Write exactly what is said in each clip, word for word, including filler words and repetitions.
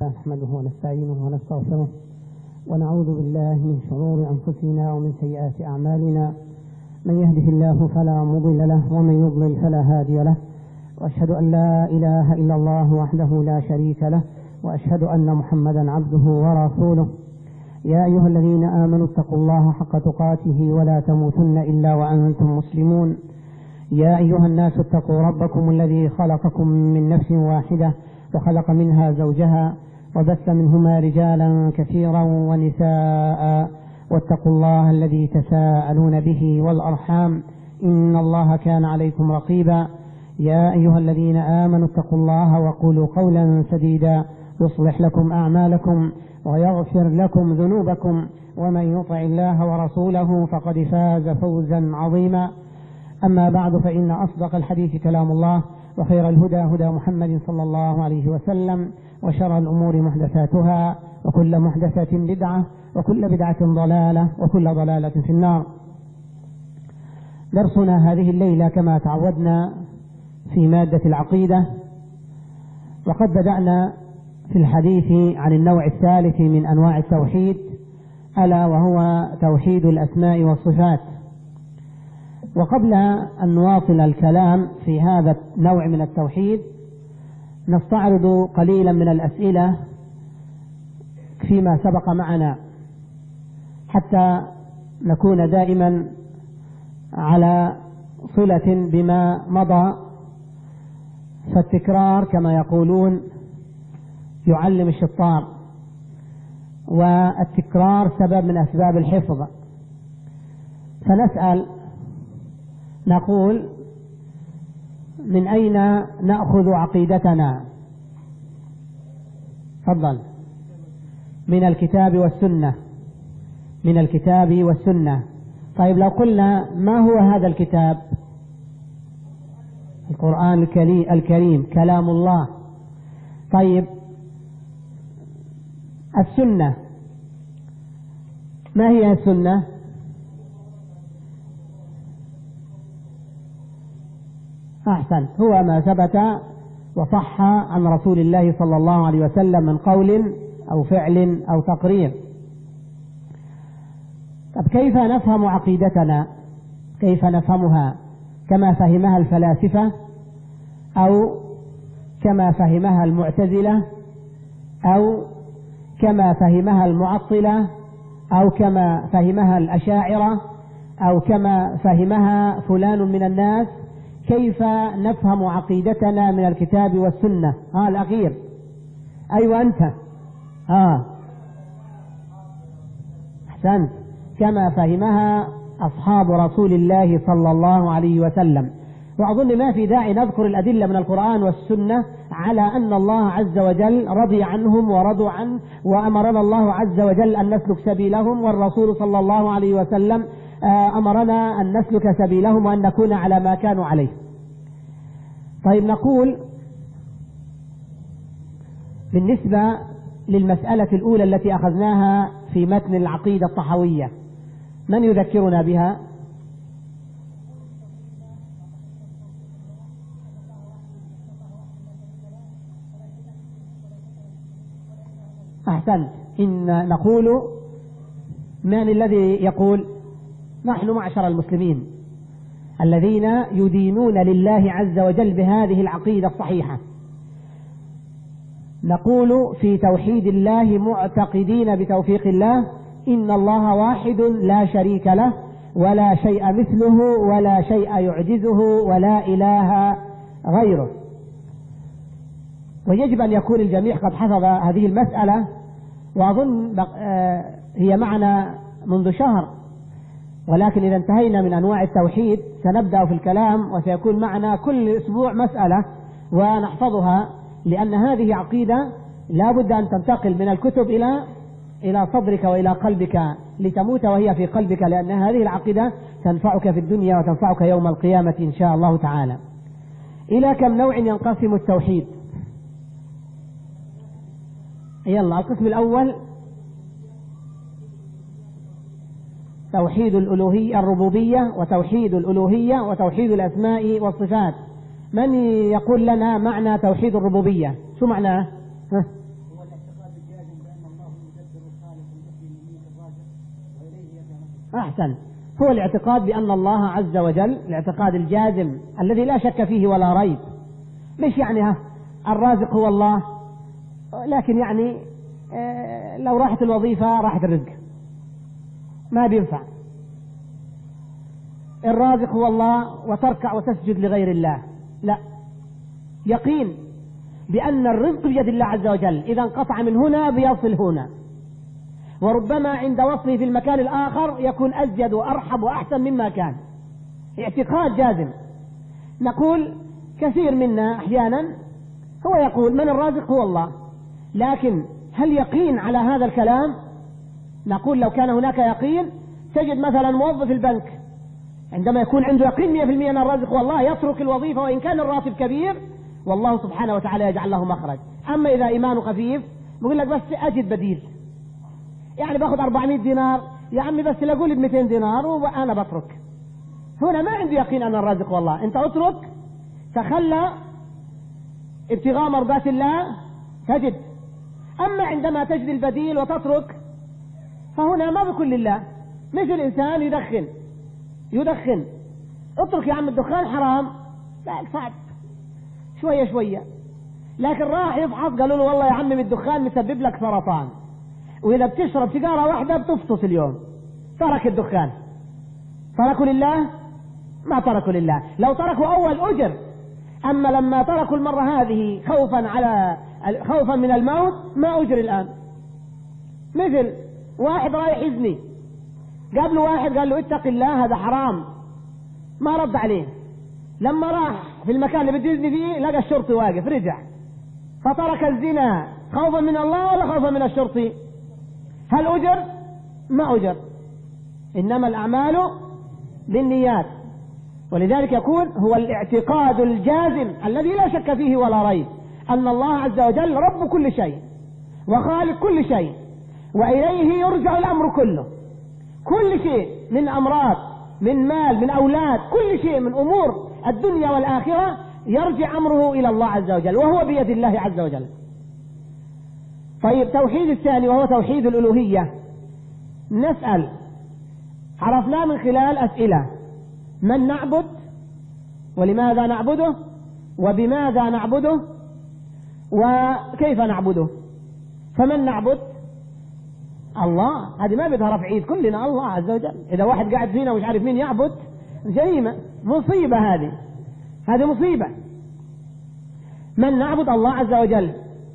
نحمده ونستعينه ونستغفره ونعوذ بالله من شرور أنفسنا ومن سيئات أعمالنا، من يهده الله فلا مضل له ومن يضلل فلا هادي له، وأشهد أن لا إله إلا الله وحده لا شريك له، وأشهد أن محمدا عبده ورسوله. يا أيها الذين آمنوا اتقوا الله حق تقاته ولا تموتن إلا وأنتم مسلمون. يا أيها الناس اتقوا ربكم الذي خلقكم من نفس واحدة وخلق منها زوجها وبث منهما رجالا كثيرا ونساء، واتقوا الله الذي تساءلون به والأرحام إن الله كان عليكم رقيبا. يا أيها الذين آمنوا اتقوا الله وقولوا قولا سديدا يصلح لكم أعمالكم ويغفر لكم ذنوبكم، ومن يطع الله ورسوله فقد فاز فوزا عظيما. أما بعد، فإن أصدق الحديث كلام الله، وخير الهدى هدى محمد صلى الله عليه وسلم، وشر الأمور محدثاتها، وكل محدثة بدعة، وكل بدعة ضلالة، وكل ضلالة في النار. درسنا هذه الليلة كما تعودنا في مادة العقيدة، وقد بدأنا في الحديث عن النوع الثالث من أنواع التوحيد، ألا وهو توحيد الأسماء والصفات. وقبل أن نواصل الكلام في هذا النوع من التوحيد، نستعرض قليلا من الأسئلة فيما سبق معنا حتى نكون دائما على صلة بما مضى، فالتكرار كما يقولون يعلم الشطار، والتكرار سبب من أسباب الحفظ. فنسأل نقول: من أين نأخذ عقيدتنا؟ تفضل. من الكتاب والسنة. من الكتاب والسنة. طيب، لو قلنا ما هو هذا الكتاب؟ القرآن الكريم كلام الله. طيب، السنة ما هي السنة؟ أحسن، هو ما ثبت وصح عن رسول الله صلى الله عليه وسلم من قول أو فعل أو تقرير. طب كيف نفهم عقيدتنا؟ كيف نفهمها؟ كما فهمها الفلاسفة، أو كما فهمها المعتزلة، أو كما فهمها المعطلة، أو كما فهمها الأشاعرة، أو كما فهمها فلان من الناس؟ كيف نفهم عقيدتنا من الكتاب والسنة؟ ها الأخير، أيوة أنت. ها أحسنت، كما فهمها أصحاب رسول الله صلى الله عليه وسلم. وأظن ما في داعي نذكر الأدلة من القرآن والسنة على أن الله عز وجل رضي عنهم ورضوا عنه، وأمرنا الله عز وجل أن نسلك سبيلهم، والرسول صلى الله عليه وسلم أمرنا أن نسلك سبيلهم وأن نكون على ما كانوا عليه. طيب، نقول بالنسبة للمسألة الأولى التي أخذناها في متن العقيدة الطحوية، من يذكرنا بها؟ أحسنت. إن نقول، من الذي يقول؟ نحن معشر المسلمين الذين يدينون لله عز وجل بهذه العقيدة الصحيحة. نقول في توحيد الله معتقدين بتوفيق الله إن الله واحد لا شريك له، ولا شيء مثله، ولا شيء يعجزه، ولا إله غيره. ويجب أن يكون الجميع قد حفظ هذه المسألة، وأظن هي معنا منذ شهر، ولكن إذا انتهينا من أنواع التوحيد سنبدأ في الكلام، وسيكون معنا كل أسبوع مسألة ونحفظها، لأن هذه عقيدة لا بد أن تنتقل من الكتب إلى إلى صدرك وإلى قلبك لتموت وهي في قلبك، لأن هذه العقيدة تنفعك في الدنيا وتنفعك يوم القيامة إن شاء الله تعالى. إلى كم نوع ينقسم التوحيد؟ يلا، القسم الأول توحيد الألوهية الربوبية، وتوحيد الألوهية، وتوحيد الأسماء والصفات. من يقول لنا معنى توحيد الربوبية؟ شو معناه؟ أحسن. هو الاعتقاد بأن الله عز وجل، الاعتقاد الجازم الذي لا شك فيه ولا ريب. مش يعني ها الرازق هو الله، لكن يعني اه لو راحت الوظيفة راحت الرزق، ما بينفع. الرازق هو الله وتركع وتسجد لغير الله، لا. يقين بأن الرزق بيد الله عز وجل، إذا انقطع من هنا بيصل هنا، وربما عند وصله في المكان الآخر يكون أزيد وأرحب وأحسن مما كان. اعتقاد جازم. نقول كثير منا أحيانا هو يقول من الرازق هو الله، لكن هل يقين على هذا الكلام؟ نقول لو كان هناك يقين تجد مثلا موظف البنك عندما يكون عنده يقين مئة بالمئة أن الرازق هو الله يترك الوظيفة وإن كان الراتب كبير، والله سبحانه وتعالى يجعل له مخرج. أما إذا إيمانه خفيف بيقول لك بس أجد بديل، يعني باخذ أربعمائة دينار يا عمي بس لا لي مئتين دينار وأنا بترك. هنا ما عنده يقين أن الرازق هو الله. أنت اترك، تخلى ابتغاء مرضات الله تجد. أما عندما تجد البديل وتترك فهنا ما بكل لله. مثل إنسان يدخن يدخن اترك يا عم الدخان حرام، لا صعب شوية شوية، لكن راح يفحص قالوا له والله يا عمي الدخان مسبب لك سرطان، وإذا بتشرب سيجارة واحدة بتفطس اليوم. ترك الدخان. تركوا لله؟ ما تركوا لله. لو تركوا أول أجر، أما لما تركوا المرة هذه خوفا على خوفا من الموت ما أجر الآن. مثل واحد رايح يزني، قابله واحد قال له اتق الله هذا حرام، ما رد عليه. لما راح في المكان اللي بده يزني فيه لقى الشرطي واقف، رجع فترك الزنا خوفا من الله ولا خوفا من الشرطي؟ هل أجر؟ ما أجر. إنما الأعمال بالنيات. ولذلك يكون هو الاعتقاد الجازم الذي لا شك فيه ولا ريب أن الله عز وجل رب كل شيء وخالق كل شيء، وإليه يرجع الأمر كله. كل شيء من أمراض، من مال، من أولاد، كل شيء من أمور الدنيا والآخرة يرجع أمره إلى الله عز وجل، وهو بيد الله عز وجل. طيب توحيد الثاني وهو توحيد الألوهية. نسأل، عرفنا من خلال أسئلة: من نعبد؟ ولماذا نعبده؟ وبماذا نعبده؟ وكيف نعبده؟ فمن نعبد؟ الله. هذه ما بدها رفع ايد، كلنا الله عز وجل. إذا واحد قاعد فينا ومش عارف مين يعبد جريمة، مصيبة، هذه هذه مصيبة. من نعبد؟ الله عز وجل.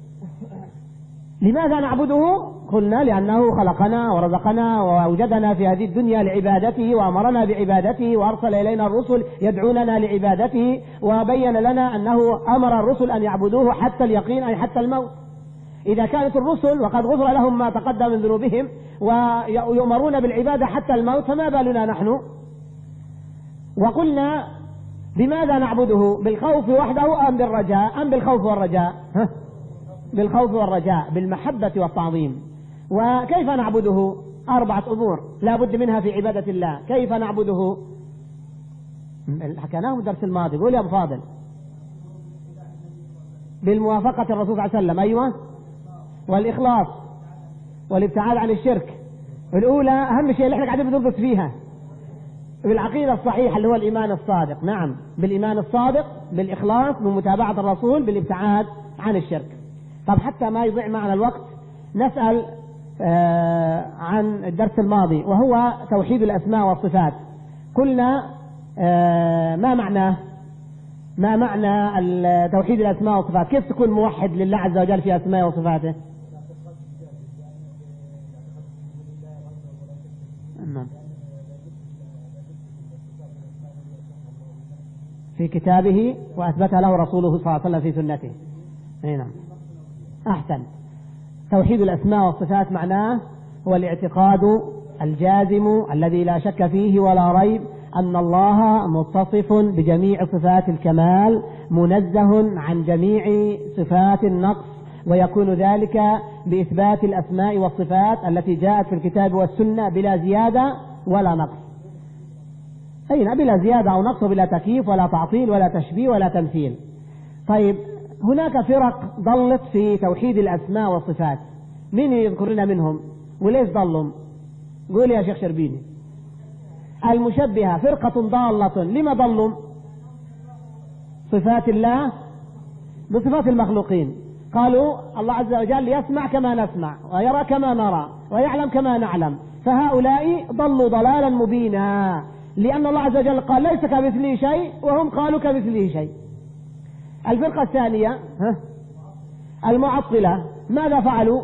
لماذا نعبده؟ قلنا لأنه خلقنا ورزقنا وأوجدنا في هذه الدنيا لعبادته، وأمرنا بعبادته، وأرسل إلينا الرسل يدعوننا لعبادته، وبين لنا أنه أمر الرسل أن يعبدوه حتى اليقين، أي حتى الموت. إذا كانت الرسل وقد غفر لهم ما تقدم من ذنوبهم ويؤمرون بالعبادة حتى الموت، فما بالنا نحن؟ وقلنا بماذا نعبده؟ بالخوف وحده أم بالرجاء أم بالخوف والرجاء؟ ها؟ بالخوف والرجاء، بالمحبة والتعظيم. وكيف نعبده؟ أربعة أمور لا بد منها في عبادة الله. كيف نعبده؟ حكيناه الدرس الماضي. قول يا أبو فاضل. بالموافقة الرسول صلى الله عليه وسلم، أيوة، والإخلاص، والابتعاد عن الشرك. الأولى أهم شيء اللي احنا قاعدين بندرس فيها، بالعقيدة الصحيحة اللي هو الإيمان الصادق. نعم، بالإيمان الصادق، بالإخلاص، بمتابعة الرسول، بالابتعاد عن الشرك. طب حتى ما يضيع معنا الوقت نسأل آه عن الدرس الماضي وهو توحيد الأسماء والصفات. قلنا آه ما معناه؟ ما معنى توحيد الأسماء والصفات؟ كيف تكون موحد لله عز وجل في أسماء وصفاته؟ في كتابه وأثبتها له رسوله صلى الله عليه وسلم في سنته. نعم، أحسن. توحيد الأسماء والصفات معناه هو الاعتقاد الجازم الذي لا شك فيه ولا ريب أن الله متصف بجميع صفات الكمال، منزه عن جميع صفات النقص، ويكون ذلك بإثبات الأسماء والصفات التي جاءت في الكتاب والسنة بلا زيادة ولا نقص. أين بلا زيادة أو نقص، بلا تكييف ولا تعطيل ولا تشبيه ولا تمثيل. طيب هناك فرق ضلت في توحيد الأسماء والصفات، مين يذكر لنا منهم وليش ضلوا؟ قول يا شيخ شربيني. المشبهة فرقة ضالة. لما ضلوا؟ صفات الله بصفات المخلوقين. قالوا الله عز وجل يسمع كما نسمع ويرى كما نرى ويعلم كما نعلم، فهؤلاء ضلوا ضلالا مبينا، لأن الله عز وجل قال ليس كمثله شيء وهم قالوا كمثله شيء. الفرقة الثانية المعطلة ماذا فعلوا؟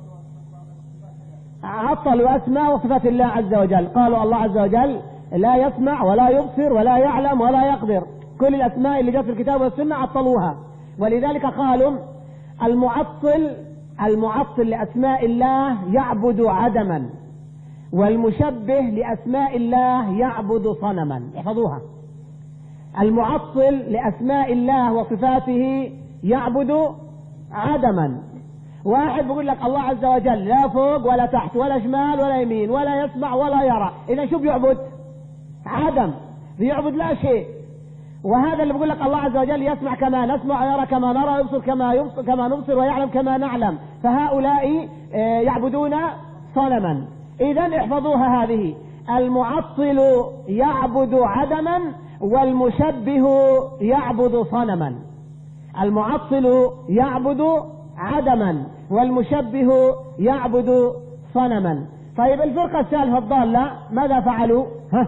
عطلوا أسماء وصفات الله عز وجل، قالوا الله عز وجل لا يسمع ولا يبصر ولا يعلم ولا يقدر، كل الأسماء اللي جاءت في الكتاب والسنة عطلوها. ولذلك قالوا المعطل المعطل لأسماء الله يعبد عدما، والمشبه لأسماء الله يعبد صنما. احفظوها، المعطل لأسماء الله وصفاته يعبد عدما. واحد بيقول لك الله عز وجل لا فوق ولا تحت ولا شمال ولا يمين ولا يسمع ولا يرى، إذا شو بيعبد؟ عدم، بيعبد لا شيء. وهذا اللي بيقول لك الله عز وجل يسمع كما نسمع ويرى كما نرى ويبصر كما يبصر كما نبصر ويعلم كما نعلم، فهؤلاء يعبدون صنما. إذا احفظوها هذه، المعطل يعبد عدما والمشبه يعبد صنما. المعطل يعبد عدما والمشبه يعبد صنما. طيب الفرقة الثالثة الضالة ماذا فعلوا؟ ها؟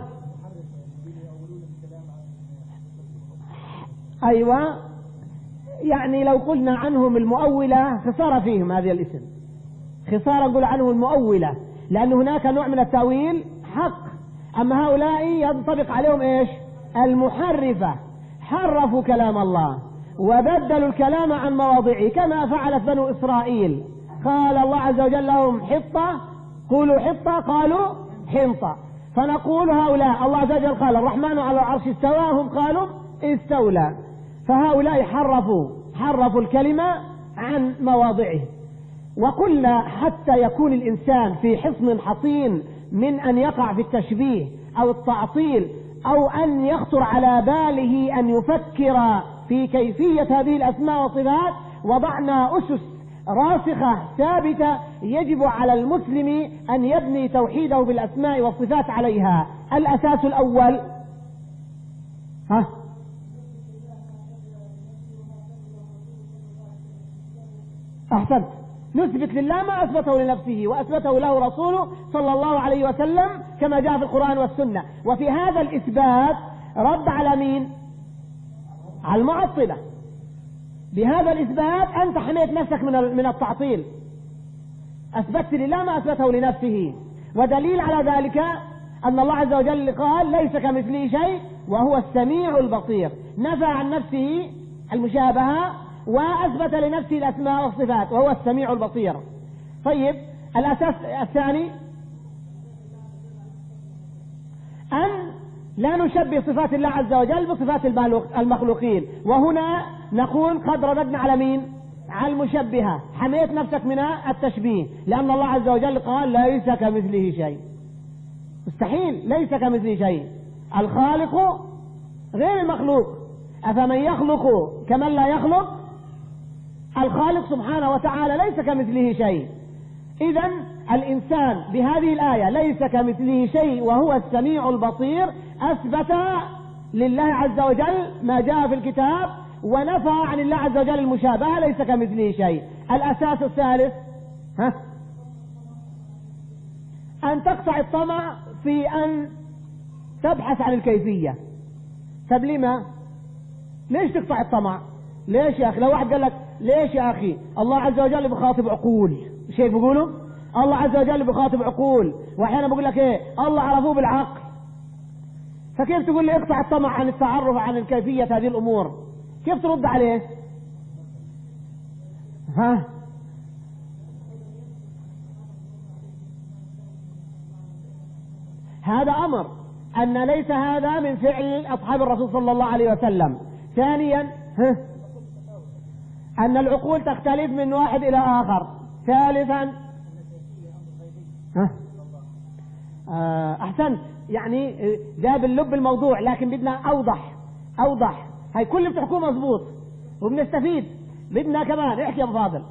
أيوة، يعني لو قلنا عنهم المؤولة خسارة فيهم هذه الاسم، خسارة نقول عنهم المؤولة، لأن هناك نوع من التأويل حق. أما هؤلاء ينطبق عليهم إيش؟ المحرفة، حرفوا كلام الله وبدلوا الكلام عن مواضعه، كما فعلت بنو إسرائيل. قال الله عز وجل لهم حطة، قولوا حطة، قالوا حنطة. فنقول هؤلاء الله عز وجل قال الرحمن على العرش استوى، هم قالوا استولى. فهؤلاء حرفوا حرفوا الكلمة عن مواضعه. وقلنا حتى يكون الإنسان في حصن حصين من أن يقع في التشبيه أو التعطيل أو أن يخطر على باله أن يفكر في كيفية هذه الأسماء والصفات، وضعنا أسس راسخة ثابتة يجب على المسلم أن يبني توحيده بالأسماء والصفات عليها. الأساس الأول ها أحسنت، نثبت لله ما أثبته لنفسه وأثبته له رسوله صلى الله عليه وسلم كما جاء في القرآن والسنة. وفي هذا الإثبات رد على مين؟ على المعطلة. بهذا الإثبات أنت حميت نفسك من من التعطيل، أثبتت لله ما أثبته لنفسه. ودليل على ذلك أن الله عز وجل قال ليس كمثله شيء وهو السميع البصير، نفى عن نفسه المشابهة وأثبت لنفسه الأسماء والصفات وهو السميع البصير. طيب الأساس الثاني أن لا نشبه صفات الله عز وجل بصفات المخلوقين. وهنا نقول قد رددنا على مين؟ على المشبهة، حميت نفسك من التشبيه، لأن الله عز وجل قال ليس كمثله شيء، مستحيل، ليس كمثله شيء. الخالق غير المخلوق، أفمن يخلق كمن لا يخلق؟ الخالق سبحانه وتعالى ليس كمثله شيء. إذن الإنسان بهذه الآية ليس كمثله شيء وهو السميع البصير أثبت لله عز وجل ما جاء في الكتاب ونفى عن الله عز وجل المشابهة، ليس كمثله شيء. الأساس الثالث ها أن تقطع الطمع في أن تبحث عن الكيفية. طب لما؟ ليش تقطع الطمع؟ ليش يا أخي؟ لو واحد قال لك ليش يا أخي الله عز وجل بخاطب عقول، شيء بيقولوا الله عز وجل بخاطب عقول، وأحيانا بقول لك إيه الله عرفوه بالعقل، فكيف تقول لي اقطع الطمع عن التعرف عن الكيفية هذه الأمور؟ كيف ترد عليه؟ ها هذا أمر أن ليس هذا من فعل أصحاب الرسول صلى الله عليه وسلم. ثانيا ها أن العقول تختلف من واحد إلى آخر. ثالثا ها آه أحسنت، يعني جاب اللب الموضوع، لكن بدنا أوضح أوضح. هاي كل اللي بتحكوه مضبوط وبنستفيد، بدنا كمان احكي يا أبو فاضل.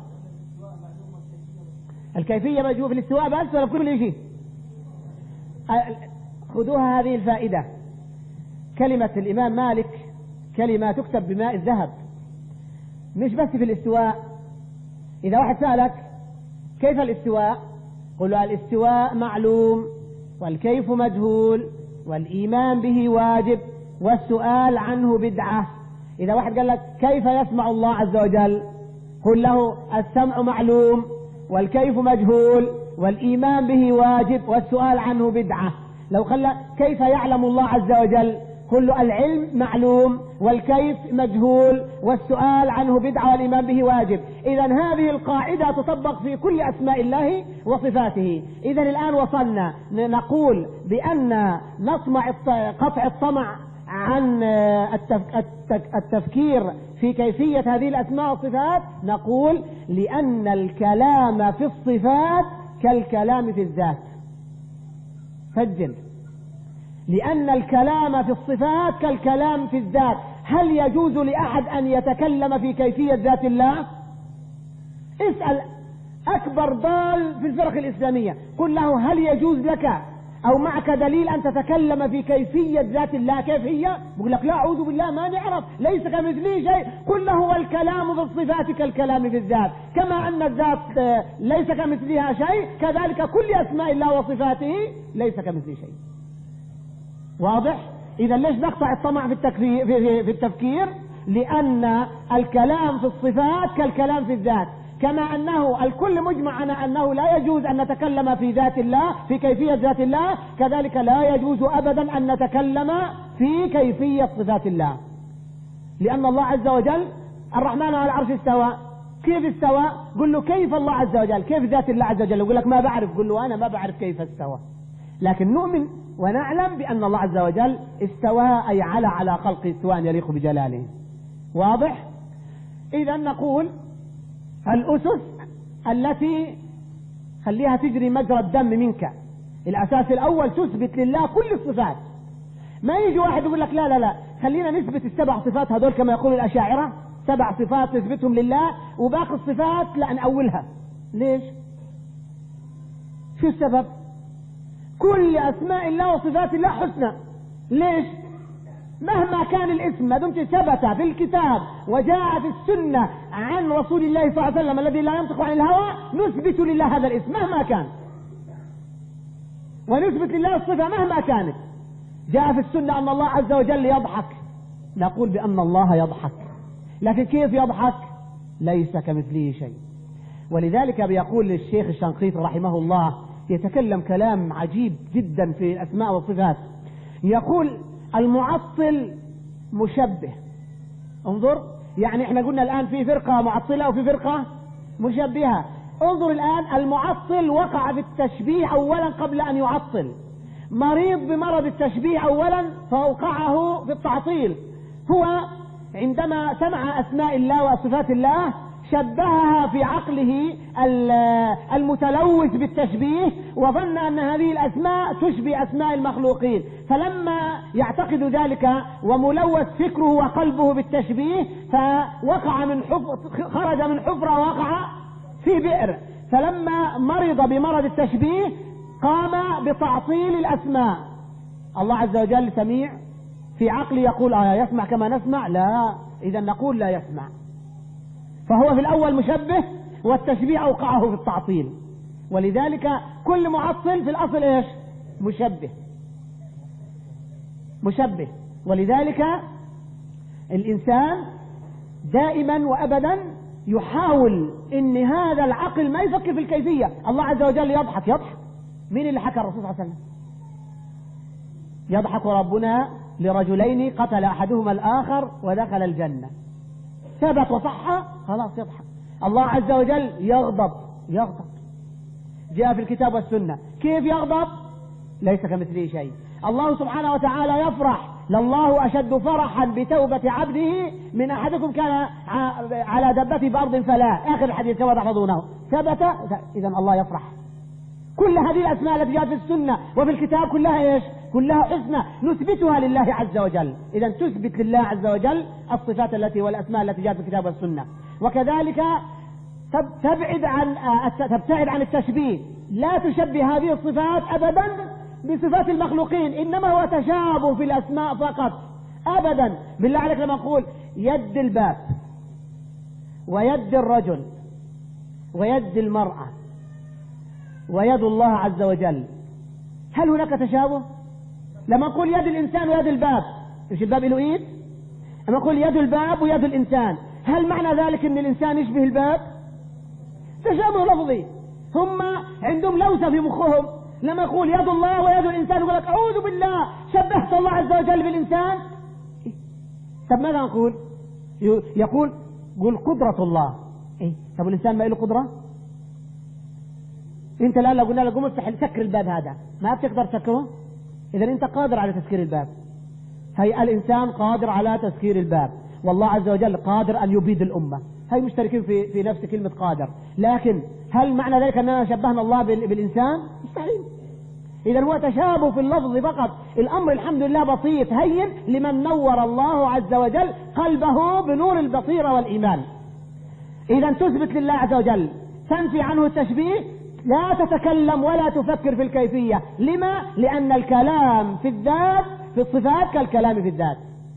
الكيفية موجودة في الاستواء بس ولا في كل شيء؟ خذوها هذه الفائدة. كلمة الإمام مالك كلمة تكتب بماء الذهب، مش بس في الاستواء. إذا واحد سألك كيف الاستواء، قل له الاستواء معلوم والكيف مجهول والإيمان به واجب والسؤال عنه بدعة. إذا واحد قال لك كيف يسمع الله عز وجل، قل له السمع معلوم والكيف مجهول والإيمان به واجب والسؤال عنه بدعة. لو قال لك كيف يعلم الله عز وجل، قل له العلم معلوم والكيف مجهول والسؤال عنه بدعة والإيمان به واجب. إذا هذه القاعدة تطبق في كل أسماء الله وصفاته. إذا الآن وصلنا نقول بأن نطمع قطع الطمع عن التفكير في كيفية هذه الأسماء والصفات، نقول لأن الكلام في الصفات كالكلام في الذات. سجل، لأن الكلام في الصفات كالكلام في الذات. هل يجوز لأحد أن يتكلم في كيفية ذات الله؟ اسأل أكبر ضال في الفرق الإسلامية، قل له هل يجوز لك أو معك دليل أن تتكلم في كيفية ذات الله كيف هي؟ بقول لك لا أعوذ بالله ما نعرف، ليس كمثله شيء. قل له والكلام في الصفات كالكلام في الذات، كما أن الذات ليس كمثلها شيء كذلك كل أسماء الله وصفاته ليس كمثله شيء. واضح؟ إذا ليش نقطع الطمع في التكفير في, في التفكير؟ لأن الكلام في الصفات كالكلام في الذات، كما أنه الكل مجمع على أنه لا يجوز أن نتكلم في ذات الله في كيفية ذات الله، كذلك لا يجوز أبدا أن نتكلم في كيفية صفات الله. لأن الله عز وجل الرحمن على العرش استوى، كيف استوى؟ قل له كيف الله عز وجل، كيف ذات الله عز وجل؟ يقول لك ما بعرف، قل له أنا ما بعرف كيف استوى، لكن نؤمن ونعلم بأن الله عز وجل استوى أي على على خلقه استواء يليق بجلاله. واضح؟ إذا نقول الأسس التي خليها تجري مجرى الدم منك. الأساس الأول تثبت لله كل الصفات. ما يجي واحد يقول لك لا لا لا خلينا نثبت السبع صفات هذول كما يقول الأشاعرة، سبع صفات نثبتهم لله وباقي الصفات لا نأولها. ليش؟ شو السبب؟ كل أسماء الله وصفات الله حسنى. ليش؟ مهما كان الاسم ما دمت ثبت في الكتاب وجاء في السنة عن رسول الله صلى الله عليه وسلم الذي لا ينطق عن الهوى، نثبت لله هذا الاسم مهما كان، ونثبت لله الصفة مهما كانت. جاء في السنة أن الله عز وجل يضحك، نقول بأن الله يضحك، لكن كيف يضحك؟ ليس كمثله شيء. ولذلك بيقول الشيخ الشنقيطي رحمه الله يتكلم كلام عجيب جدا في الأسماء والصفات، يقول المعطل مشبه. انظر، يعني احنا قلنا الآن في فرقة معطلة وفي فرقة مشبهة. انظر الآن، المعطل وقع في التشبيه أولا قبل أن يعطل، مريض بمرض التشبيه أولا فوقعه في التعطيل. هو عندما سمع أسماء الله وصفات الله شبهها في عقله المتلوث بالتشبيه وظن أن هذه الأسماء تشبه أسماء المخلوقين، فلما يعتقد ذلك وملوث فكره وقلبه بالتشبيه فوقع من حفر، خرج من حفرة وقع في بئر. فلما مرض بمرض التشبيه قام بتعطيل الأسماء. الله عز وجل سميع، في عقل يقول آه يسمع كما نسمع، لا، إذا نقول لا يسمع. فهو في الأول مشبه والتشبيه أوقعه في التعطيل. ولذلك كل معطل في الأصل إيش؟ مشبه مشبه. ولذلك الإنسان دائما وأبدا يحاول إن هذا العقل ما يفكر في الكيفية. الله عز وجل يضحك، يضحك مين اللي حكى؟ الرسول صلى الله عليه وسلم. يضحك ربنا لرجلين قتل أحدهما الآخر ودخل الجنة، ثبت وصح، خلاص يضحك. الله عز وجل يغضب، يغضب جاء في الكتاب والسنة. كيف يغضب؟ ليس كمثله شيء. الله سبحانه وتعالى يفرح، لله أشد فرحا بتوبة عبده من أحدكم كان على دبته بأرض فلا، آخر الحديث كما تحفظونه، ثبت. إذا الله يفرح. كل هذه الأسماء التي جاءت في السنة وفي الكتاب كلها إيش؟ كلها حسنى نثبتها لله عز وجل. إذا تثبت لله عز وجل الصفات التي والأسماء التي جاءت في الكتاب والسنة. وكذلك تبعد عن تبتعد عن التشبيه، لا تشبه هذه الصفات أبدا بصفات المخلوقين، إنما هو تشابه في الأسماء فقط. أبدا. بالله عليك لما نقول يد الباب ويد الرجل ويد المرأة ويد الله عز وجل، هل هناك تشابه؟ لما نقول يد الإنسان ويد الباب، مش الباب له إيد؟ لما نقول يد الباب ويد الإنسان، هل معنى ذلك أن الإنسان يشبه الباب؟ تشابه لفظي. هم عندهم لوثة في مخهم، لما يقول يد الله ويد الإنسان يقول لك أعوذ بالله شبهت الله عز وجل بالإنسان. طب ماذا نقول؟ يقول قل قدرة الله. إيه؟ طب الإنسان ما له قدرة؟ أنت الآن لو قلنا لك قوم افتح سكر الباب هذا، ما بتقدر تسكره؟ إذا أنت قادر على تسكير الباب. هي الإنسان قادر على تسكير الباب، والله عز وجل قادر أن يبيد الأمة. هي مشتركين في في نفس كلمة قادر، لكن هل معنى ذلك أننا شبهنا الله بالإنسان؟ مستحيل. إذا هو تشابه في اللفظ فقط. الأمر الحمد لله بسيط هين لمن نور الله عز وجل قلبه بنور البصيرة والإيمان. إذا تثبت لله عز وجل، تنفي عنه التشبيه، لا تتكلم ولا تفكر في الكيفية. لما؟ لأن الكلام في الذات في الصفات كالكلام في الذات.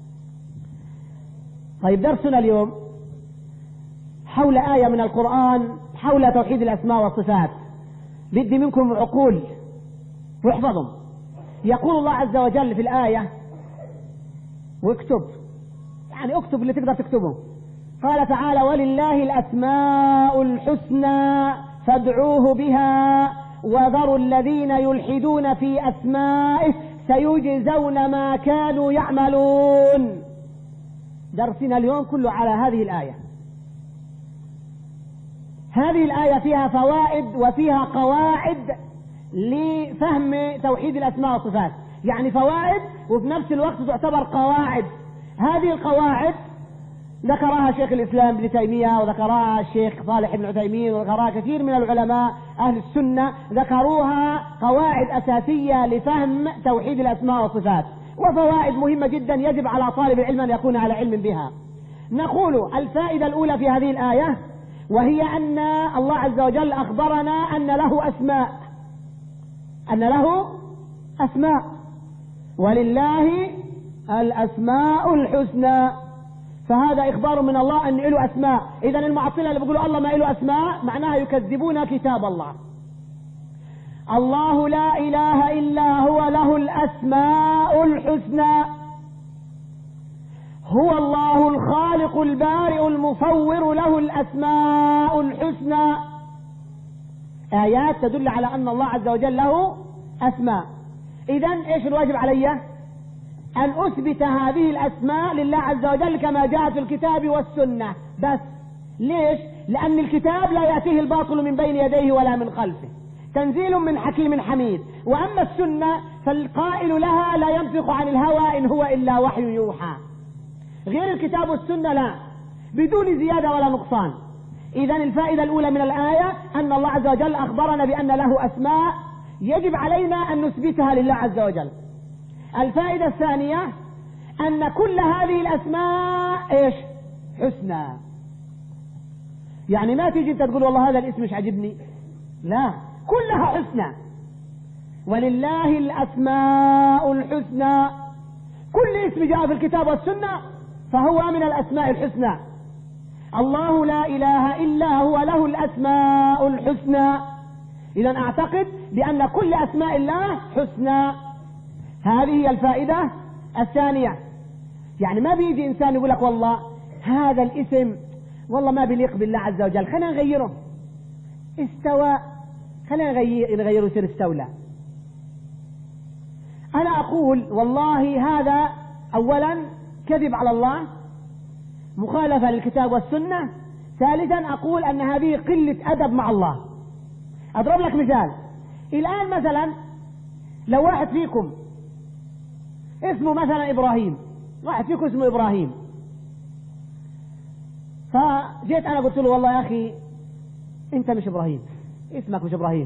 طيب درسنا اليوم حول آية من القرآن حول توحيد الأسماء والصفات. بدي منكم عقول واحفظهم. يقول الله عز وجل في الآية، واكتب، يعني اكتب اللي تقدر تكتبه. قال تعالى ولله الأسماء الحسنى فادعوه بها وذروا الذين يلحدون في أسمائه سيجزون ما كانوا يعملون. درسنا اليوم كله على هذه الآية. هذه الآية فيها فوائد وفيها قواعد لفهم توحيد الأسماء والصفات، يعني فوائد وفي نفس الوقت تعتبر قواعد. هذه القواعد ذكرها شيخ الإسلام ابن تيمية، وذكرها الشيخ صالح بن عثيمين، وذكرها كثير من العلماء أهل السنة، ذكروها قواعد أساسية لفهم توحيد الأسماء والصفات، وفوائد مهمة جدا يجب على طالب العلم أن يكون على علم بها. نقول الفائدة الأولى في هذه الآية، وهي أن الله عز وجل أخبرنا أن له أسماء، أن له أسماء، ولله الأسماء الحسنى. فهذا إخبار من الله أن له أسماء. إذن المعطلة اللي بيقولوا الله ما له أسماء معناها يكذبون كتاب الله. الله لا إله إلا هو له الأسماء الحسنى، هو الله الخالق البارئ المصور له الأسماء الحسنى. آيات تدل على أن الله عز وجل له أسماء. إذن إيش الواجب علي؟ أن أثبت هذه الأسماء لله عز وجل كما جاءت في الكتاب والسنة بس. ليش؟ لأن الكتاب لا يأتيه الباطل من بين يديه ولا من خلفه، تنزيل من حكيم حميد. وأما السنة فالقائل لها لا ينطق عن الهوى إن هو إلا وحي يوحى. غير الكتاب والسنة لا، بدون زيادة ولا نقصان. إذن الفائدة الأولى من الآية أن الله عز وجل أخبرنا بأن له أسماء يجب علينا أن نثبتها لله عز وجل. الفائدة الثانية أن كل هذه الأسماء إيش؟ حسنى. يعني ما تيجي أنت تقول والله هذا الاسم مش عجبني، لا، كلها حسنى. ولله الأسماء الحسنى، كل اسم جاء في الكتاب والسنة فهو من الأسماء الحسنى. الله لا إله إلا هو له الأسماء الحسنى. إذن أعتقد بأن كل أسماء الله حسنى. هذه هي الفائدة الثانية. يعني ما بيجي إنسان يقول لك والله هذا الاسم والله ما بيليق بالله عز وجل، خلينا نغيره. استوى، خلينا نغير نغيره يصير استولى. أنا أقول والله هذا أولا كذب على الله، مخالفة للكتاب والسنة. ثالثا أقول أن هذه قلة أدب مع الله. أضرب لك مثال. الآن مثلا لو واحد فيكم اسمه مثلا إبراهيم، واحد فيكم اسمه إبراهيم، فجيت أنا قلت له والله يا أخي أنت مش إبراهيم، اسمك مش إبراهيم،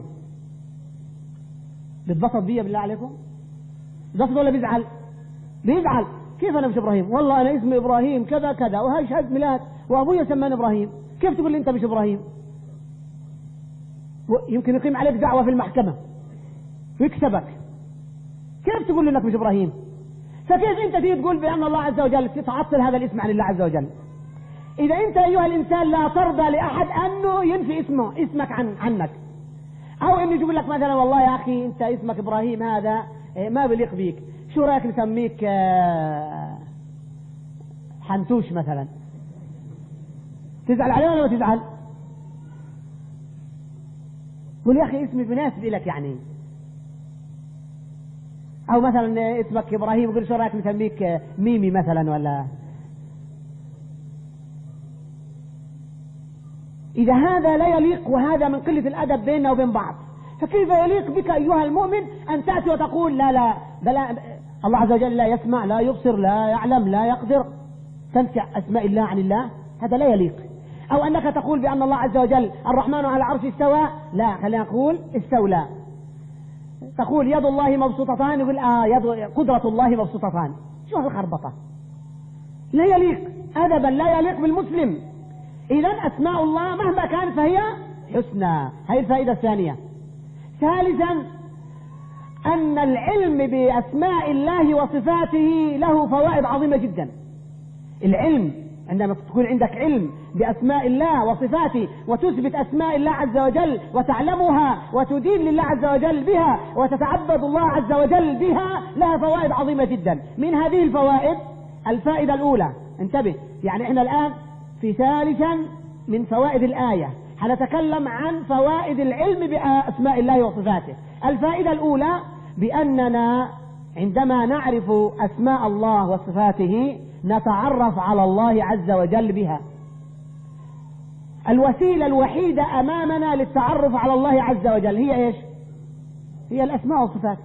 بتبسط بيا بالله عليكم؟ بتبسط ولا بيزعل؟ بيزعل. كيف أنا مش إبراهيم؟ والله أنا اسمي إبراهيم كذا كذا وهاي شهادة ميلاد وأبويا سماني إبراهيم، كيف تقول لي أنت مش إبراهيم؟ يمكن يقيم عليك دعوة في المحكمة ويكسبك. كيف تقول له انك مش ابراهيم؟ فكيف انت تيجي تقول بان الله عز وجل تعطل هذا الاسم عن الله عز وجل؟ اذا انت ايها الانسان لا ترضى لاحد انه ينفي اسمه اسمك عن عنك، او انه يقول لك مثلا والله يا اخي انت اسمك ابراهيم هذا ما بليق بيك، شو رايك نسميك حنتوش مثلا؟ تزعل عليه ولا ما تزعل؟ قول يا اخي اسمي مناسب لك يعني. او مثلا اسمك ابراهيم يقول شو رايك نسميك ميمي مثلا ولا. اذا هذا لا يليق وهذا من قلة الادب بيننا وبين بعض، فكيف يليق بك ايها المؤمن ان تأتي وتقول لا لا بلا الله عز وجل لا يسمع لا يبصر لا يعلم لا يقدر، تنسى اسماء الله عن الله؟ هذا لا يليق. او انك تقول بان الله عز وجل الرحمن على العرش استوى، لا خلينا نقول استولى. تقول يد الله مبسوطتان، يقول اه يد قدرة الله مبسوطتان. شو هالخربطة؟ لا يليق ادبا، لا يليق بالمسلم. اذا اسماء الله مهما كانت فهي حسنى. هذه الفائدة الثانية. ثالثا ان العلم باسماء الله وصفاته له فوائد عظيمة جدا. العلم عندما تكون عندك علم بأسماء الله وصفاته وتثبت أسماء الله عز وجل وتعلمها وتدين لله عز وجل بها وتتعبد الله عز وجل بها، لها فوائد عظيمة جدا. من هذه الفوائد الفائدة الأولى، انتبه، يعني احنا الآن في ثالثا من فوائد الآية، هنتكلم عن فوائد العلم بأسماء الله وصفاته. الفائدة الأولى بأننا عندما نعرف أسماء الله وصفاته نتعرف على الله عز وجل بها. الوسيلة الوحيدة أمامنا للتعرف على الله عز وجل هي إيش؟ هي الأسماء والصفات.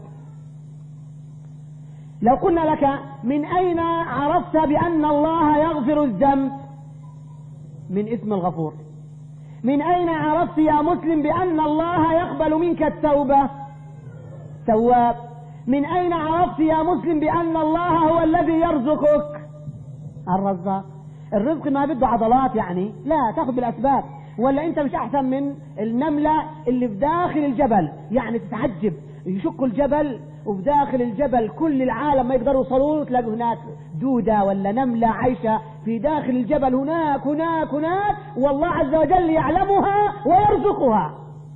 لو قلنا لك من أين عرفت بأن الله يغفر الذنب؟ من اسم الغفور. من أين عرفت يا مسلم بأن الله يقبل منك التوبة؟ تواب. من أين عرفت يا مسلم بأن الله هو الذي يرزقك؟ الرزاق. الرزق ما بده عضلات يعني، لا، تاخذ بالأسباب. ولا أنت مش أحسن من النملة اللي في داخل الجبل؟ يعني تتعجب، يشقوا الجبل وفي داخل الجبل كل العالم ما يقدروا يوصلوا، تلاقوا هناك دودة ولا نملة عايشة في داخل الجبل هناك هناك هناك، والله عز وجل يعلمها ويرزقها.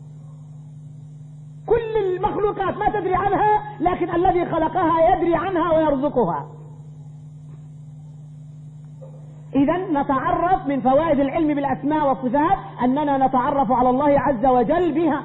كل المخلوقات ما تدري عنها، لكن الذي خلقها يدري عنها ويرزقها. إذن نتعرف من فوائد العلم بالأسماء والصفات أننا نتعرف على الله عز وجل بها،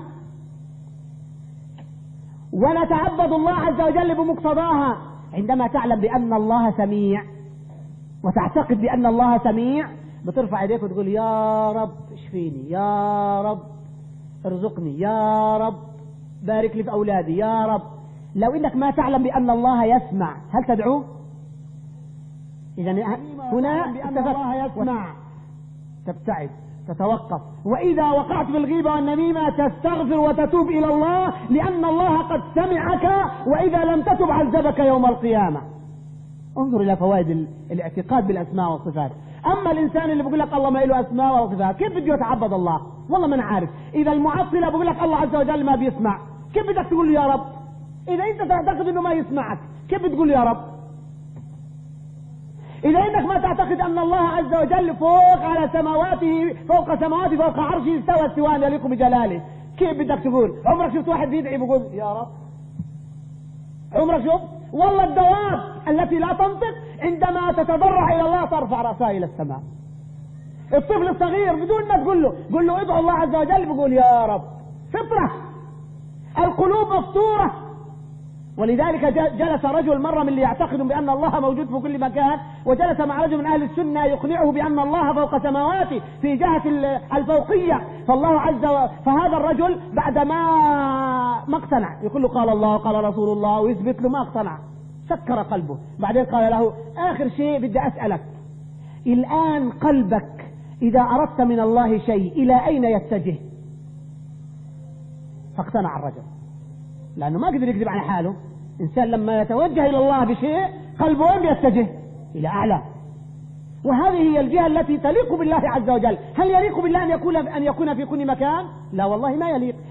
ونتعبد الله عز وجل بمقتضاها. عندما تعلم بأن الله سميع وتعتقد بأن الله سميع، بترفع يديك وتقول يا رب اشفيني، يا رب ارزقني، يا رب بارك لي في أولادي، يا رب. لو إنك ما تعلم بأن الله يسمع، هل تدعوه؟ إذا هنا بأن الله يسمع تبتعد، تتوقف. وإذا وقعت في الغيبة والنميمة تستغفر وتتوب إلى الله، لأن الله قد سمعك، وإذا لم تتب عذبك يوم القيامة. انظر إلى فوائد الاعتقاد بالأسماء والصفات. أما الإنسان اللي بيقول لك الله ما له أسماء وصفات، كيف بده يتعبد الله؟ والله ما أنا عارف. إذا المعطلة بيقول لك الله عز وجل ما بيسمع، كيف بدك تقول له يا رب؟ إذا أنت تعتقد إنه ما يسمعك، كيف بتقول له يا رب؟ إذا إنك ما تعتقد أن الله عز وجل فوق على سماواته، فوق سماواته، فوق عرشه، استوى استواء يليق بجلاله، كيف بدك تقول؟ عمرك شفت واحد بيدعي بيقول يا رب؟ عمرك شفت؟ والله الدواب التي لا تنطق عندما تتضرع إلى الله ترفع رأسها إلى السماء. الطفل الصغير بدون ما تقول له، قل له ادعو الله عز وجل، بيقول يا رب. فطرة. القلوب مفطورة. ولذلك جلس رجل مرة من اللي يعتقدون بأن الله موجود في كل مكان، وجلس مع رجل من أهل السنة يقنعه بأن الله فوق سماواته في جهة الفوقية، فالله عز وجل. فهذا الرجل بعد ما ما اقتنع، يقول له قال الله قال رسول الله ويثبت له، ما اقتنع، سكر قلبه. بعدين قال له آخر شيء بدي أسألك الآن، قلبك إذا أردت من الله شيء إلى أين يتجه؟ فاقتنع الرجل، لأنه ما قدر يكذب على حاله. إنسان لما يتوجه إلى الله بشيء قلبه وين يتجه؟ إلى أعلى. وهذه هي الجهة التي تليق بالله عز وجل. هل يليق بالله أن يكون أن يكون في كل مكان؟ لا والله ما يليق.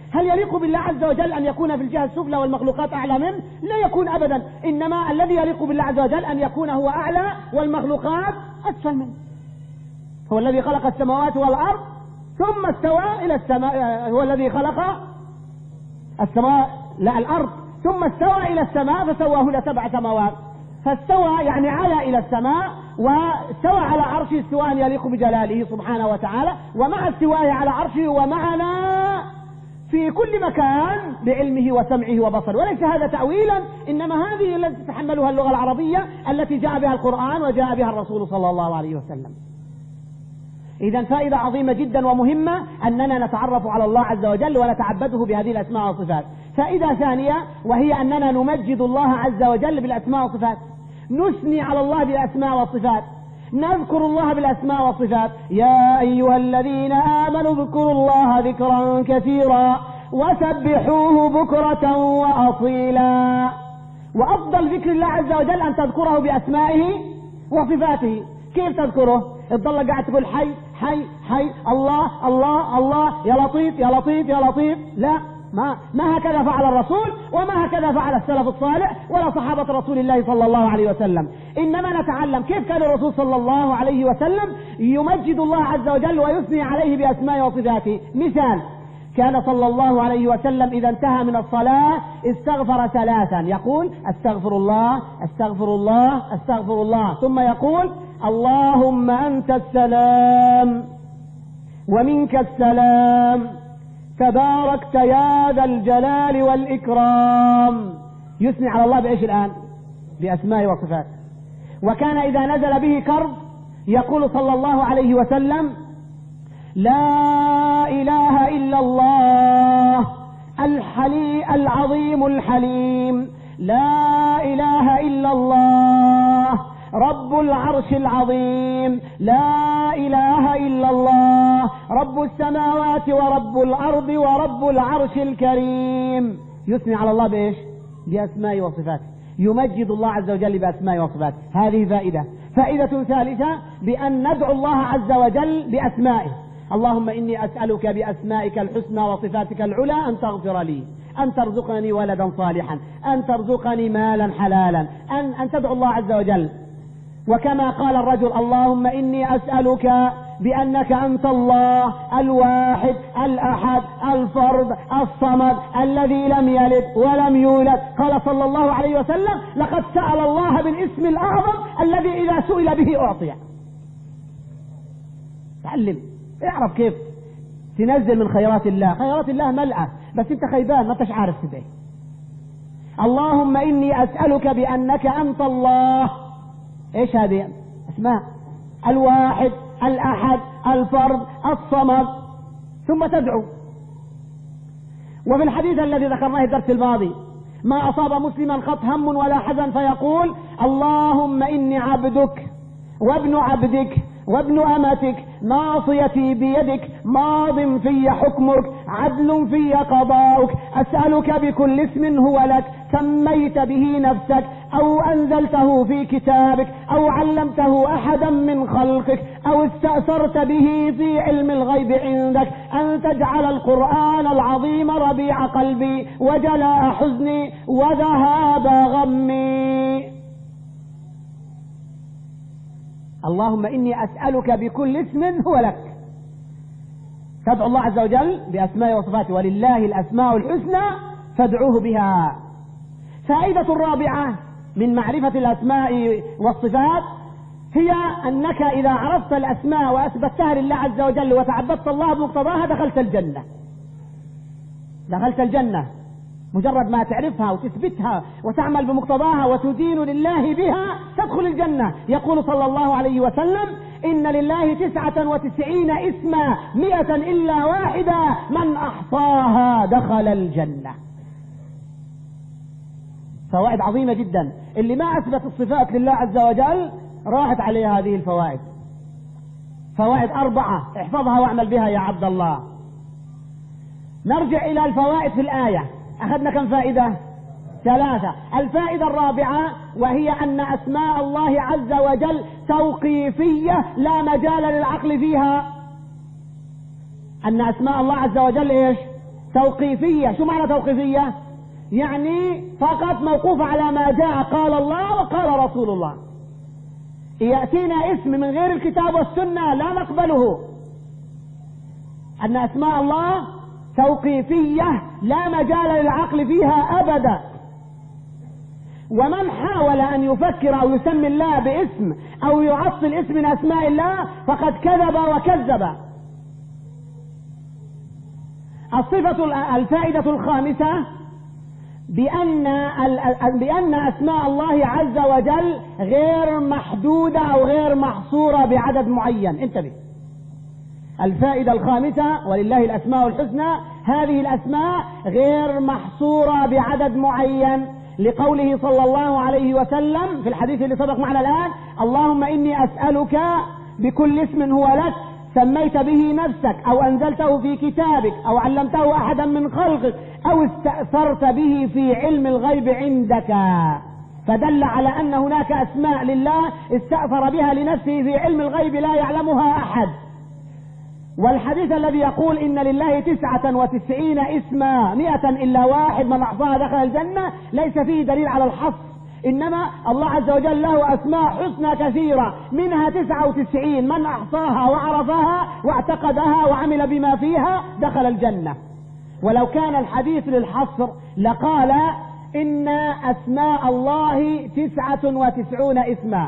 هل يليق بالله عز وجل أن يكون في الجهة السفلى والمخلوقات أعلى منه؟ لا يكون أبدا، إنما الذي يليق بالله عز وجل أن يكون هو أعلى والمخلوقات أسفل منه. هو الذي خلق السماوات والأرض ثم استوى إلى السماء، هو الذي خلق السماء لا الأرض ثم استوى إلى السماء فسواهن سبع سماوات، فاستوى يعني على إلى السماء، واستوى على عرشه استواء يليق بجلاله سبحانه وتعالى، ومع استوائه على عرشه ومعنا في كل مكان بعلمه وسمعه وبصره. وليس هذا تأويلا، إنما هذه التي تتحملها اللغة العربية التي جاء بها القرآن وجاء بها الرسول صلى الله عليه وسلم. إذن فائدة عظيمة جدا ومهمة أننا نتعرف على الله عز وجل ونتعبده بهذه الأسماء والصفات. فائدة ثانية وهي أننا نمجد الله عز وجل بالأسماء والصفات، نثني على الله بالأسماء والصفات، نذكر الله بالأسماء والصفات. يا أيها الذين آمنوا اذكروا الله ذكرا كثيرا وسبحوه بكرة وأصيلا. وأفضل ذكر الله عز وجل أن تذكره بأسمائه وصفاته. كيف تذكره؟ تضل قاعد تقول حي حي حي الله الله الله يا لطيف يا لطيف يا لطيف، لا، ما ما هكذا فعل الرسول وما هكذا فعل السلف الصالح ولا صحابة رسول الله صلى الله عليه وسلم. إنما نتعلم كيف كان الرسول صلى الله عليه وسلم يمجد الله عز وجل ويثني عليه بأسمائه وصفاته. مثال: كان صلى الله عليه وسلم إذا انتهى من الصلاة استغفر ثلاثا، يقول استغفر الله استغفر الله استغفر الله، ثم يقول اللهم أنت السلام ومنك السلام تباركت يا ذا الجلال والإكرام. يثني على الله بإيش الآن؟ بأسمائه وصفاته. وكان إذا نزل به كرب يقول صلى الله عليه وسلم لا إله إلا الله الحلي العظيم الحليم، لا إله إلا الله رب العرش العظيم، لا إله إلا الله رب السماوات ورب الأرض ورب العرش الكريم. يثني على الله بإيش؟ بأسمائه وصفاته، يمجد الله عز وجل بأسمائه وصفاته. هذه فائدة. فائدة ثالثة بأن ندعو الله عز وجل بأسمائه. اللهم إني أسألك بأسمائك الحسنى وصفاتك العلى أن تغفر لي، أن ترزقني ولدا صالحا، أن ترزقني مالا حلالا، أن, أن تدعو الله عز وجل. وكما قال الرجل اللهم إني أسألك بأنك أنت الله الواحد الأحد الفرد الصمد الذي لم يلد ولم يولد، قال صلى الله عليه وسلم لقد سأل الله بالاسم الأعظم الذي إذا سئل به أعطي. تعلم، اعرف كيف تنزل من خيرات الله. خيرات الله ملأة، بس انت خيبان ما انتش عارف تبقى. اللهم إني أسألك بأنك أنت الله، ايش هذه اسماء؟ الواحد الأحد الفرد الصمد، ثم تدعو. وفي الحديث الذي ذكرناه الدرس الماضي ما أصاب مسلما قط هم ولا حزن فيقول اللهم إني عبدك وابن عبدك وابن أمتك ناصيتي بيدك ماض في حكمك عدل في قضاؤك، أسألك بكل اسم هو لك سميت به نفسك أو أنزلته في كتابك أو علمته أحدا من خلقك أو استأثرت به في علم الغيب عندك أن تجعل القرآن العظيم ربيع قلبي وجلاء حزني وذهاب غمي. اللهم إني أسألك بكل اسم هو لك. تدعو الله عز وجل بأسماء وصفاته، ولله الأسماء الحسنى فادعوه بها. فائدة الرابعة من معرفة الأسماء والصفات هي أنك إذا عرفت الأسماء وأثبتها لله عز وجل وتعبدت الله بمقتضاها دخلت الجنة. دخلت الجنة مجرد ما تعرفها وتثبتها وتعمل بمقتضاها وتدين لله بها تدخل الجنة. يقول صلى الله عليه وسلم إن لله تسعة وتسعين اسما مئة إلا واحدة من أحصاها دخل الجنة. فوائد عظيمة جدا. اللي ما أثبت الصفات لله عز وجل راحت عليه هذه الفوائد. فوائد أربعة احفظها واعمل بها يا عبد الله. نرجع إلى الفوائد في الآية. أخذنا كم فائدة؟ ثلاثة. الفائدة الرابعة وهي أن أسماء الله عز وجل توقيفية لا مجال للعقل فيها. أن أسماء الله عز وجل إيش؟ توقيفية. شو معنى توقيفية؟ يعني فقط موقوف على ما جاء قال الله وقال رسول الله. يأتينا اسم من غير الكتاب والسنة لا نقبله. أن أسماء الله توقيفية لا مجال للعقل فيها أبدا. ومن حاول أن يفكر أو يسمي الله باسم أو يعطل اسم من أسماء الله فقد كذب وكذب. الصفة الفائدة الخامسة بأن بأن أسماء الله عز وجل غير محدودة أو غير محصورة بعدد معين. انتبه. الفائدة الخامسة ولله الأسماء الحسنى، هذه الأسماء غير محصورة بعدد معين، لقوله صلى الله عليه وسلم في الحديث اللي سبق معنا الآن: اللهم إني أسألك بكل اسم هو لك سميت به نفسك أو أنزلته في كتابك أو علمته أحدا من خلقك أو استأثرت به في علم الغيب عندك. فدل على أن هناك أسماء لله استأثر بها لنفسه في علم الغيب لا يعلمها أحد. والحديث الذي يقول إن لله تسعة وتسعين اسما مئة إلا واحد من أحصاها دخل الجنة ليس فيه دليل على الحصر، إنما الله عز وجل له أسماء حسنى كثيرة، منها تسعة وتسعين من أحصاها وعرفها واعتقدها وعمل بما فيها دخل الجنة. ولو كان الحديث للحصر لقال إن أسماء الله تسعة وتسعون اسما،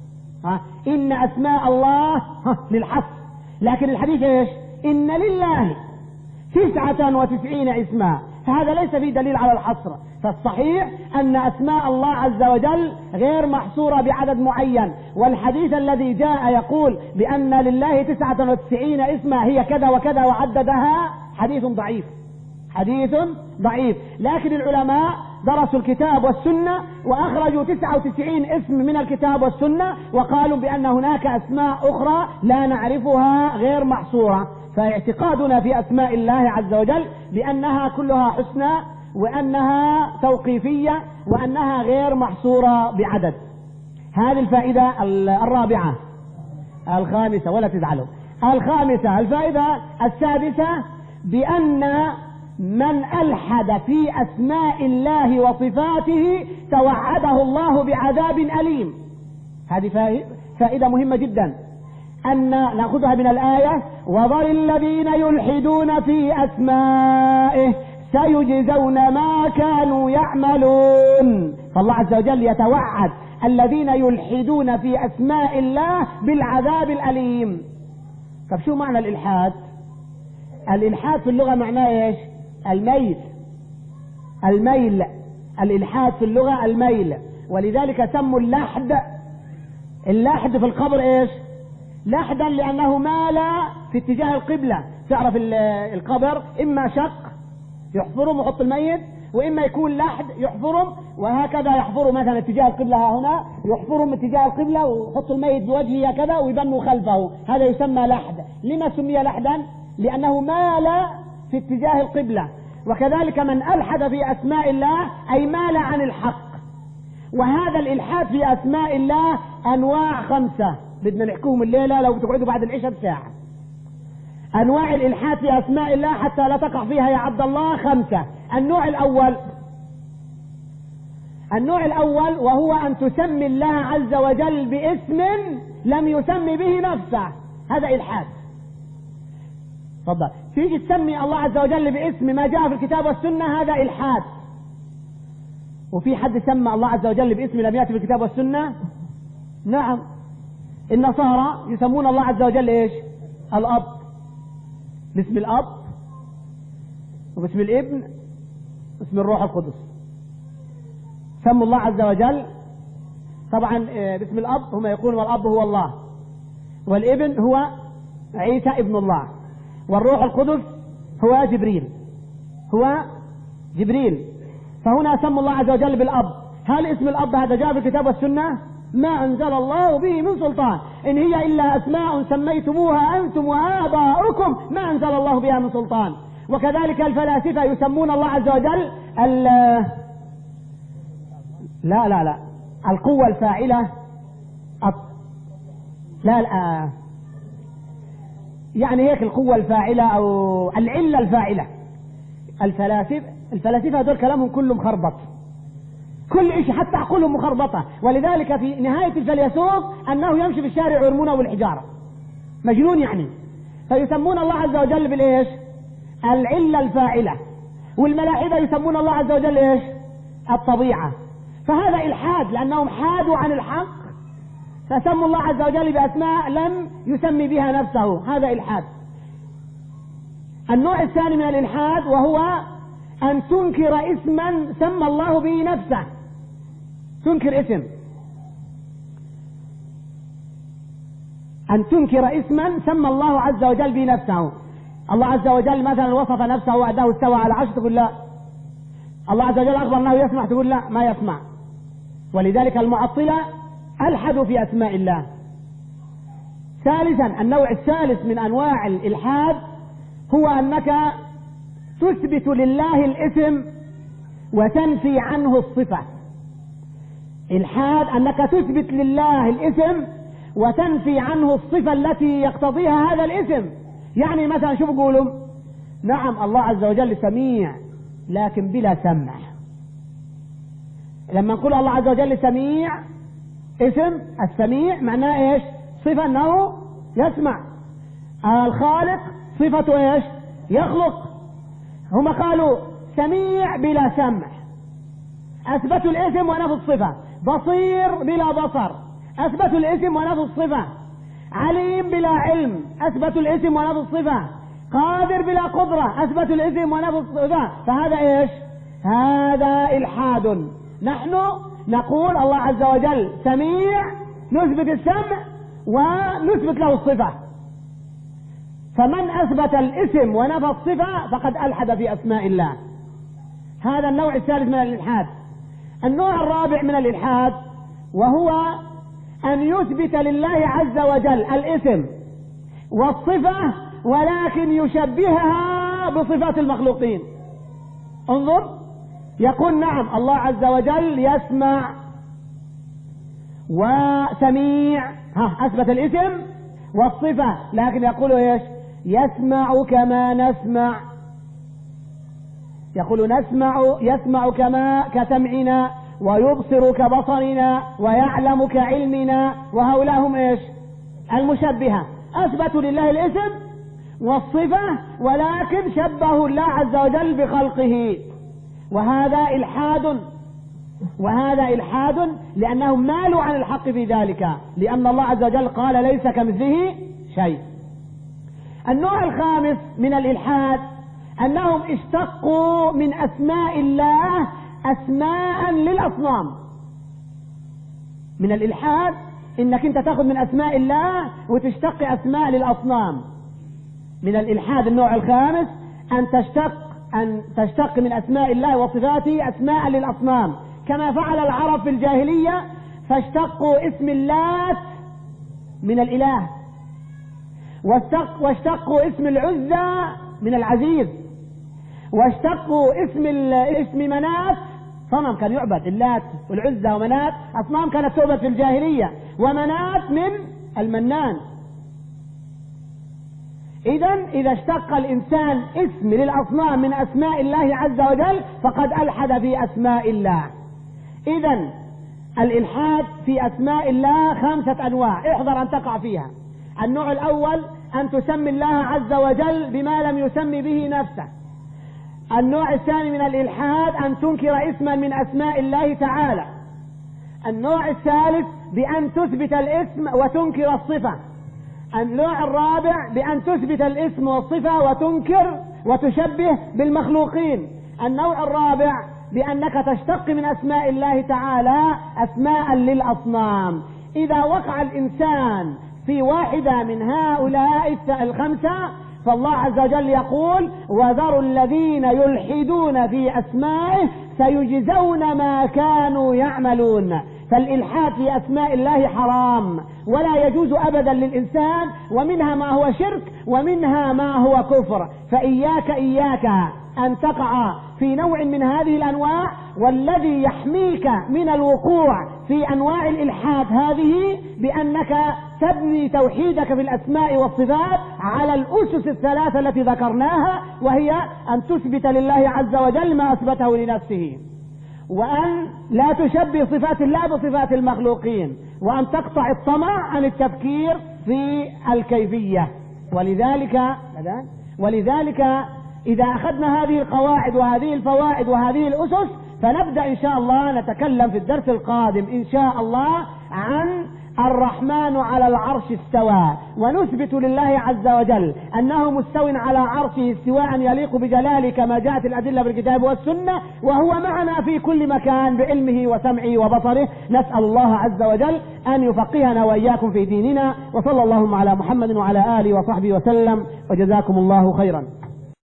إن أسماء الله للحصر، لكن الحديث إيش؟ إن لله تسعة وتسعين اسما، فهذا ليس فيه دليل على الحصر. فالصحيح أن أسماء الله عز وجل غير محصورة بعدد معين. والحديث الذي جاء يقول بأن لله تسعة وتسعين اسما هي كذا وكذا وعددها حديث ضعيف، حديث ضعيف. لكن العلماء درسوا الكتاب والسنة وأخرجوا تسعة وتسعين اسم من الكتاب والسنة وقالوا بأن هناك أسماء أخرى لا نعرفها غير محصورة. فاعتقادنا في أسماء الله عز وجل بأنها كلها حسنى وأنها توقيفية وأنها غير محصورة بعدد. هذه الفائدة الرابعة. الخامسة ولا تزعلوا. الخامسة. الفائدة السادسة بأن من ألحد في أسماء الله وصفاته توعده الله بعذاب أليم. هذه فائدة مهمة جدا، أن نأخذها من الآية: وذر الذين يلحدون في أسمائه سيجزون ما كانوا يعملون. فالله عز وجل يتوعد الذين يلحدون في أسماء الله بالعذاب الأليم. طب شو معنى الإلحاد؟ الإلحاد في اللغة معناه إيش؟ الميل. الميل. الإلحاد في اللغة الميل، ولذلك سموا اللحد اللحد في القبر إيش؟ لحدا، لأنه مال في اتجاه القبلة. تعرف القبر إما شق يحفرهم ويحط الميت، وإما يكون لحد يحفرهم وهكذا يحفروا مثلا اتجاه القبلة هنا، يحفرهم اتجاه القبلة ويحط الميت بوجهه كذا ويبنوا خلفه، هذا يسمى لحد. لما سمي لحدا؟ لأنه مال في اتجاه القبلة. وكذلك من ألحد في أسماء الله أي مال عن الحق. وهذا الإلحاد في أسماء الله أنواع خمسة بدنا نحكوهم الليلة لو بتقعدوا بعد العشاء بساعة. أنواع الإلحاد في أسماء الله حتى لا تقع فيها يا عبد الله خمسة. النوع الأول النوع الأول وهو أن تسمي الله عز وجل باسم لم يسمي به نفسه، هذا إلحاد. تفضل. تيجي تسمي الله عز وجل باسم ما جاء في الكتاب والسنة، هذا إلحاد. وفي حد سمى الله عز وجل باسم لم يأتي في الكتاب والسنة؟ نعم. النصارى يسمون الله عز وجل ايش؟ الأب، باسم الأب وباسم الابن وباسم الروح القدس. سموا الله عز وجل طبعا باسم الأب، هم يقولون والأب هو الله، والابن هو عيسى ابن الله، والروح القدس هو جبريل هو جبريل فهنا سموا الله عز وجل بالأب. هل اسم الأب هذا جاء في الكتاب والسنة؟ ما أنزل الله به من سلطان، إن هي إلا أسماء سميتموها أنتم وآباؤكم ما أنزل الله بها من سلطان. وكذلك الفلاسفة يسمون الله عز وجل ال لا لا لا القوة الفاعلة أط... لا لا يعني هيك القوة الفاعلة أو العلة الفاعلة. الفلاسفة الفلاسفة دول كلامهم كله مخربط، كل شيء حتى عقولهم مخربطة، ولذلك في نهاية الفيلسوف أنه يمشي في الشارع ويرمونه بالحجارة، مجنون يعني. فيسمون الله عز وجل بالإيش؟ العلة الفاعلة. والملاحدة يسمون الله عز وجل إيش؟ الطبيعة. فهذا إلحاد لأنهم حادوا عن الحق فسموا الله عز وجل بأسماء لم يسمي بها نفسه، هذا إلحاد. النوع الثاني من الإلحاد وهو أن تنكر اسما سمى الله به نفسه، تنكر اسم، أن تنكر اسما سمى الله عز وجل به نفسه. الله عز وجل مثلا وصف نفسه وأنه استوى على العرش، تقول لا. الله عز وجل أخبر أنه يسمع، تقول لا ما يسمع. ولذلك المعطلة ألحدوا في أسماء الله. ثالثا النوع الثالث من أنواع الإلحاد هو أنك تثبت لله الاسم وتنفي عنه الصفة. إلحاد أنك تثبت لله الاسم وتنفي عنه الصفة التي يقتضيها هذا الاسم. يعني مثلا شوف يقولوا نعم الله عز وجل سميع لكن بلا سمع. لما نقول الله عز وجل سميع، اسم السميع معناه ايش؟ صفة انه يسمع. الخالق صفته ايش؟ يخلق. هم قالوا سميع بلا سمع، اثبتوا الاسم ونفوا الصفة. بصير بلا بصر، اثبتوا الاسم ونفوا الصفة. عليم بلا علم، اثبتوا الاسم ونفوا الصفة. قادر بلا قدرة، اثبتوا الاسم ونفوا الصفة. فهذا ايش؟ هذا الحاد. نحن نقول الله عز وجل سميع، نثبت السمع ونثبت له الصفة. فمن اثبت الاسم ونفى الصفة فقد الحد في اسماء الله. هذا النوع الثالث من الالحاد. النوع الرابع من الالحاد وهو أن يثبت لله عز وجل الاسم والصفة ولكن يشبهها بصفات المخلوقين. انظر، يقول نعم الله عز وجل يسمع وسميع، ها أثبت الاسم والصفة، لكن يقول ايش؟ يسمع كما نسمع. يقول نسمع، يسمع كما كسمعنا، ويبصر كبصرنا، ويعلم كعلمنا. وهؤلاء هم ايش؟ المشبهة. اثبتوا لله الاسم والصفة ولكن شبهوا الله عز وجل بخلقه، وهذا الحاد. وهذا الحاد لانهم مالوا عن الحق في ذلك، لان الله عز وجل قال ليس كمثله شيء. النوع الخامس من الالحاد انهم اشتقوا من اسماء الله اسماء للاصنام. من الالحاد انك انت تاخذ من اسماء الله وتشتق اسماء للاصنام. من الالحاد النوع الخامس ان تشتق ان تشتق من اسماء الله وصفاته اسماء للاصنام، كما فعل العرب في الجاهلية، فاشتقوا اسم اللات من الاله، واشتقوا اسم العزى من العزيز، واشتقوا اسم اسم منات، صنم كان يعبد، اللات والعزى ومنات أصنام كانت تعبد في الجاهلية، ومنات من المنان. إذا إذا اشتق الإنسان اسم للأصنام من أسماء الله عز وجل فقد ألحد في أسماء الله. إذا الإلحاد في أسماء الله خمسة أنواع، احذر أن تقع فيها. النوع الأول أن تسمي الله عز وجل بما لم يسمي به نفسه. النوع الثاني من الإلحاد أن تنكر اسما من أسماء الله تعالى. النوع الثالث بأن تثبت الاسم وتنكر الصفة. النوع الرابع بأن تثبت الاسم والصفة وتنكر وتشبه بالمخلوقين. النوع الرابع بأنك تشتق من أسماء الله تعالى أسماء للأصنام. إذا وقع الإنسان في واحدة من هؤلاء الخمسة فالله عز وجل يقول وذروا الذين يلحدون في أسمائه سيجزون ما كانوا يعملون. فالإلحاد في أسماء الله حرام ولا يجوز أبدا للإنسان، ومنها ما هو شرك ومنها ما هو كفر. فإياك إياك أن تقع في نوع من هذه الأنواع، والذي يحميك من الوقوع في أنواع الإلحاد هذه بأنك تبني توحيدك في الأسماء والصفات على الأسس الثلاثة التي ذكرناها، وهي أن تثبت لله عز وجل ما أثبته لنفسه، وأن لا تشبه صفات الله بصفات المخلوقين، وأن تقطع الطمع عن التفكير في الكيفية. ولذلك ولذلك إذا أخذنا هذه القواعد وهذه الفوائد وهذه الأسس، فنبدأ إن شاء الله نتكلم في الدرس القادم إن شاء الله عن الرحمن على العرش استوى، ونثبت لله عز وجل أنه مستو على عرشه استواء يليق بجلاله كما جاءت الأدلة بالكتاب والسنة، وهو معنا في كل مكان بعلمه وسمعه وبصره. نسأل الله عز وجل أن يفقهنا وإياكم في ديننا، وصلى اللهم على محمد وعلى آله وصحبه وسلم، وجزاكم الله خيرا.